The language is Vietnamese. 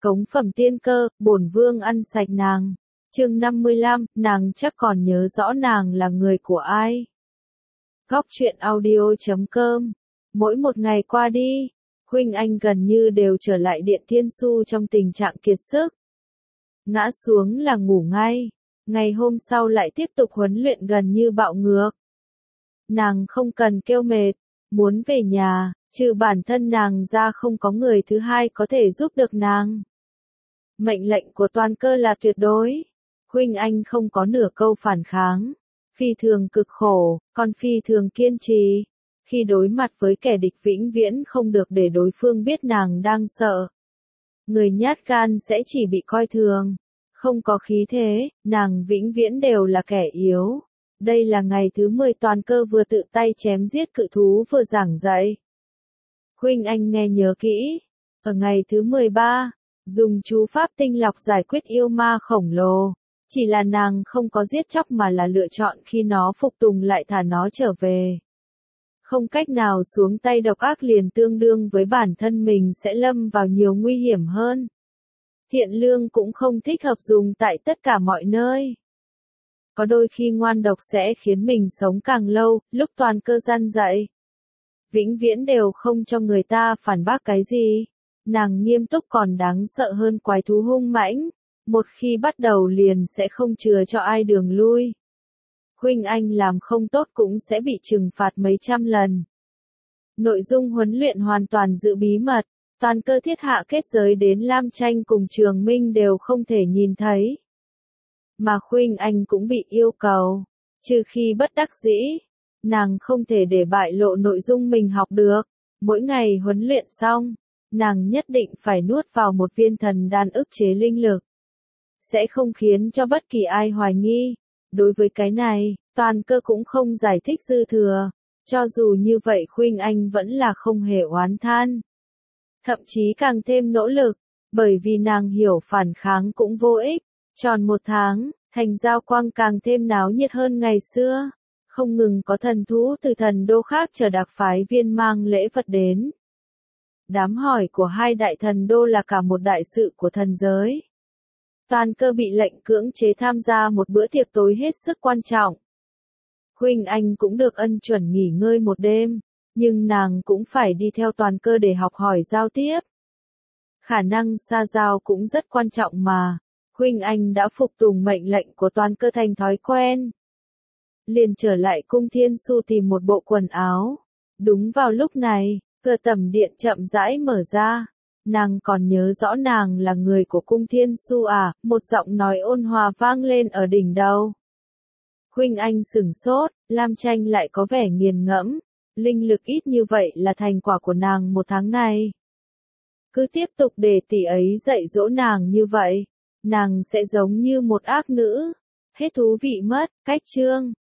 Cống phẩm tiên cơ, bổn vương ăn sạch nàng. Chương 55, nàng chắc còn nhớ rõ nàng là người của ai. Góc truyện audio.com. Mỗi một ngày qua đi, Huynh Anh gần như đều trở lại Điện Thiên Su trong tình trạng kiệt sức. Ngã xuống là ngủ ngay, ngày hôm sau lại tiếp tục huấn luyện gần như bạo ngược. Nàng không cần kêu mệt, muốn về nhà, trừ bản thân nàng ra không có người thứ hai có thể giúp được nàng. Mệnh lệnh của Toàn Cơ là tuyệt đối. Huynh Anh không có nửa câu phản kháng. Phi thường cực khổ, còn phi thường kiên trì. Khi đối mặt với kẻ địch vĩnh viễn không được để đối phương biết nàng đang sợ. Người nhát gan sẽ chỉ bị coi thường. Không có khí thế, nàng vĩnh viễn đều là kẻ yếu. Đây là ngày thứ 10 Toàn Cơ vừa tự tay chém giết cự thú vừa giảng dạy. Huynh Anh nghe nhớ kỹ. Ở ngày thứ 13, dùng chú pháp tinh lọc giải quyết yêu ma khổng lồ. Chỉ là nàng không có giết chóc mà là lựa chọn khi nó phục tùng lại thả nó trở về. Không cách nào xuống tay độc ác liền tương đương với bản thân mình sẽ lâm vào nhiều nguy hiểm hơn. Thiện lương cũng không thích hợp dùng tại tất cả mọi nơi. Có đôi khi ngoan độc sẽ khiến mình sống càng lâu, lúc Toàn Cơ gian dạy. Vĩnh viễn đều không cho người ta phản bác cái gì. Nàng nghiêm túc còn đáng sợ hơn quái thú hung mãnh. Một khi bắt đầu liền sẽ không chừa cho ai đường lui. Huynh Anh làm không tốt cũng sẽ bị trừng phạt mấy trăm lần. Nội dung huấn luyện hoàn toàn giữ bí mật. Toàn Cơ thiết hạ kết giới đến Lam Tranh cùng Trường Minh đều không thể nhìn thấy. Mà Huynh Anh cũng bị yêu cầu. Trừ khi bất đắc dĩ. Nàng không thể để bại lộ nội dung mình học được. Mỗi ngày huấn luyện xong, nàng nhất định phải nuốt vào một viên thần đan ức chế linh lực. Sẽ không khiến cho bất kỳ ai hoài nghi. Đối với cái này, Toàn Cơ cũng không giải thích dư thừa. Cho dù như vậy Huynh Anh vẫn là không hề oán than. Thậm chí càng thêm nỗ lực, bởi vì nàng hiểu phản kháng cũng vô ích. Tròn 1 tháng, thành giao quang càng thêm náo nhiệt hơn ngày xưa. Không ngừng có thần thú từ thần đô khác chờ đặc phái viên mang lễ vật đến. Đám hỏi của hai đại thần đô là cả một đại sự của thần giới. Toàn Cơ bị lệnh cưỡng chế tham gia một bữa tiệc tối hết sức quan trọng. Huynh Anh cũng được ân chuẩn nghỉ ngơi một đêm, nhưng nàng cũng phải đi theo Toàn Cơ để học hỏi giao tiếp. Khả năng xa giao cũng rất quan trọng mà. Huynh Anh đã phục tùng mệnh lệnh của Toàn Cơ thành thói quen. Liền trở lại cung Thiên Su tìm một bộ quần áo. Đúng vào lúc này, cửa tẩm điện chậm rãi mở ra. Nàng còn nhớ rõ nàng là người của cung Thiên Su à, một giọng nói ôn hòa vang lên ở đỉnh đầu. Huynh Anh sửng sốt, Lam Tranh lại có vẻ nghiền ngẫm. Linh lực ít như vậy là thành quả của nàng 1 tháng này. Cứ tiếp tục để tỷ ấy dạy dỗ nàng như vậy, nàng sẽ giống như một ác nữ. Hết thú vị mất, cách chương.